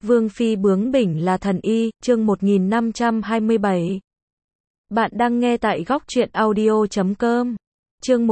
Vương phi bướng bỉnh là thần y, chương 1527. Bạn đang nghe tại góc truyện audio.com. Chương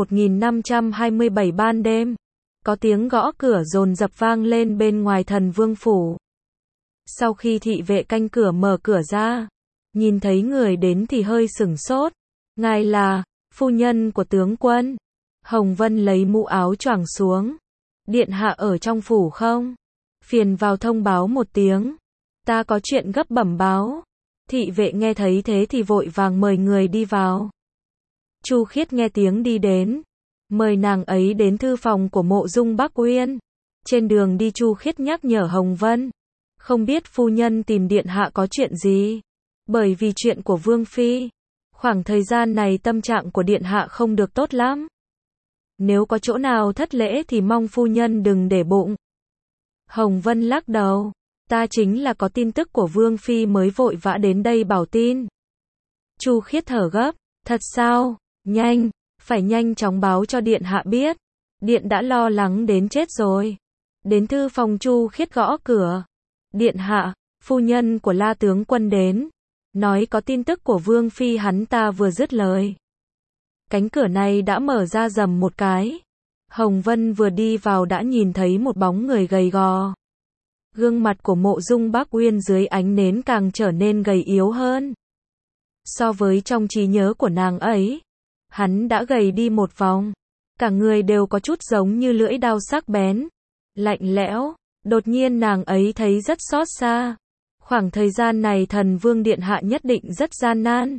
1527 ban đêm. Có tiếng gõ cửa dồn dập vang lên bên ngoài Thần Vương phủ. Sau khi thị vệ canh cửa mở cửa ra, nhìn thấy người đến thì hơi sửng sốt. Ngài là phu nhân của tướng quân. Hồng Vân lấy mũ áo choàng xuống. Điện hạ ở trong phủ không? Phiền vào thông báo một tiếng. Ta có chuyện gấp bẩm báo. Thị vệ nghe thấy thế thì vội vàng mời người đi vào. Chu Khiết nghe tiếng đi đến. Mời nàng ấy đến thư phòng của Mộ Dung Bắc Uyên. Trên đường đi Chu Khiết nhắc nhở Hồng Vân. Không biết phu nhân tìm điện hạ có chuyện gì? Bởi vì chuyện của Vương Phi. Khoảng thời gian này tâm trạng của điện hạ không được tốt lắm. Nếu có chỗ nào thất lễ thì mong phu nhân đừng để bụng. Hồng Vân lắc đầu. Ta chính là có tin tức của Vương Phi mới vội vã đến đây bảo tin. Chu Khiết thở gấp. Thật sao? Nhanh, phải nhanh chóng báo cho điện hạ biết. Điện đã lo lắng đến chết rồi. Đến thư phòng Chu Khiết gõ cửa. Điện hạ, phu nhân của La tướng quân đến. Nói có tin tức của Vương Phi. Hắn ta vừa dứt lời. Cánh cửa này đã mở ra rầm một cái. Hồng Vân vừa đi vào đã nhìn thấy một bóng người gầy gò. Gương mặt của Mộ Dung Bắc Uyên dưới ánh nến càng trở nên gầy yếu hơn. So với trong trí nhớ của nàng ấy, hắn đã gầy đi một vòng. Cả người đều có chút giống như lưỡi dao sắc bén, lạnh lẽo. Đột nhiên nàng ấy thấy rất xót xa. Khoảng thời gian này Thần Vương điện hạ nhất định rất gian nan.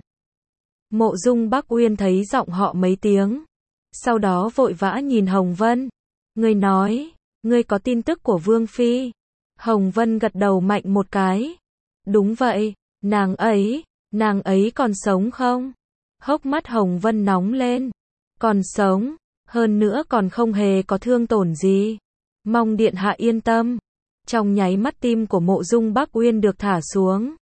Mộ Dung Bắc Uyên thấy giọng họ mấy tiếng. Sau đó vội vã nhìn Hồng Vân. Ngươi nói, ngươi có tin tức của Vương Phi. Hồng Vân gật đầu mạnh một cái. Đúng vậy, nàng ấy còn sống không? Hốc mắt Hồng Vân nóng lên. Còn sống, hơn nữa còn không hề có thương tổn gì. Mong điện hạ yên tâm. Trong nháy mắt tim của Mộ Dung Bắc Uyên được thả xuống.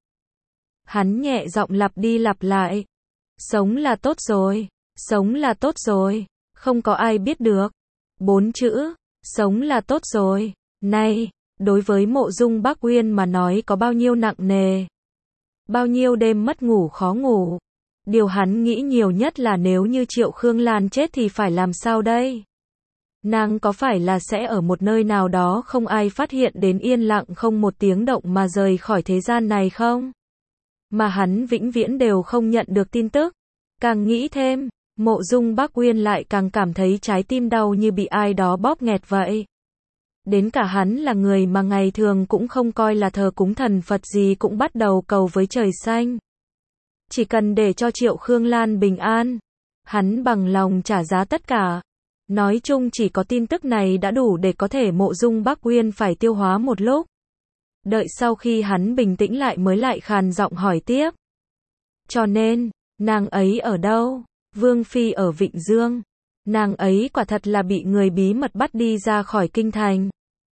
Hắn nhẹ giọng lặp đi lặp lại. Sống là tốt rồi, sống là tốt rồi, không có ai biết được. 4 chữ, sống là tốt rồi. Này, đối với Mộ Dung Bắc Uyên mà nói có bao nhiêu nặng nề. Bao nhiêu đêm mất ngủ khó ngủ. Điều hắn nghĩ nhiều nhất là nếu như Triệu Khương Lan chết thì phải làm sao đây? Nàng có phải là sẽ ở một nơi nào đó không ai phát hiện đến yên lặng không một tiếng động mà rời khỏi thế gian này không? Mà hắn vĩnh viễn đều không nhận được tin tức. Càng nghĩ thêm, Mộ Dung Bắc Uyên lại càng cảm thấy trái tim đau như bị ai đó bóp nghẹt vậy. Đến cả hắn là người mà ngày thường cũng không coi là thờ cúng thần Phật gì cũng bắt đầu cầu với trời xanh. Chỉ cần để cho Triệu Khương Lan bình an, hắn bằng lòng trả giá tất cả. Nói chung chỉ có tin tức này đã đủ để có thể Mộ Dung Bắc Uyên phải tiêu hóa một lúc. Đợi sau khi hắn bình tĩnh lại mới lại khàn giọng hỏi tiếp. Cho nên, nàng ấy ở đâu? Vương Phi ở Vịnh Dương. Nàng ấy quả thật là bị người bí mật bắt đi ra khỏi kinh thành.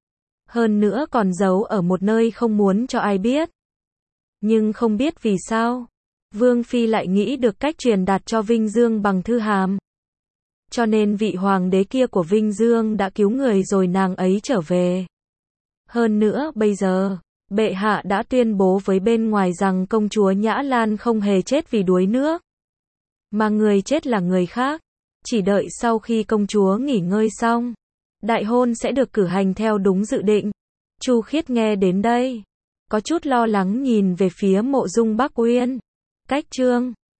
Hơn nữa còn giấu ở một nơi không muốn cho ai biết. Nhưng không biết vì sao, Vương Phi lại nghĩ được cách truyền đạt cho Vinh Dương bằng thư hàm. Cho nên vị hoàng đế kia của Vinh Dương đã cứu người rồi nàng ấy trở về. Hơn nữa bây giờ, bệ hạ đã tuyên bố với bên ngoài rằng công chúa Nhã Lan không hề chết vì đuối nước. Mà người chết là người khác. Chỉ đợi sau khi công chúa nghỉ ngơi xong, đại hôn sẽ được cử hành theo đúng dự định. Chu Khiết nghe đến đây, có chút lo lắng nhìn về phía Mộ Dung Bắc Uyên. Cách chương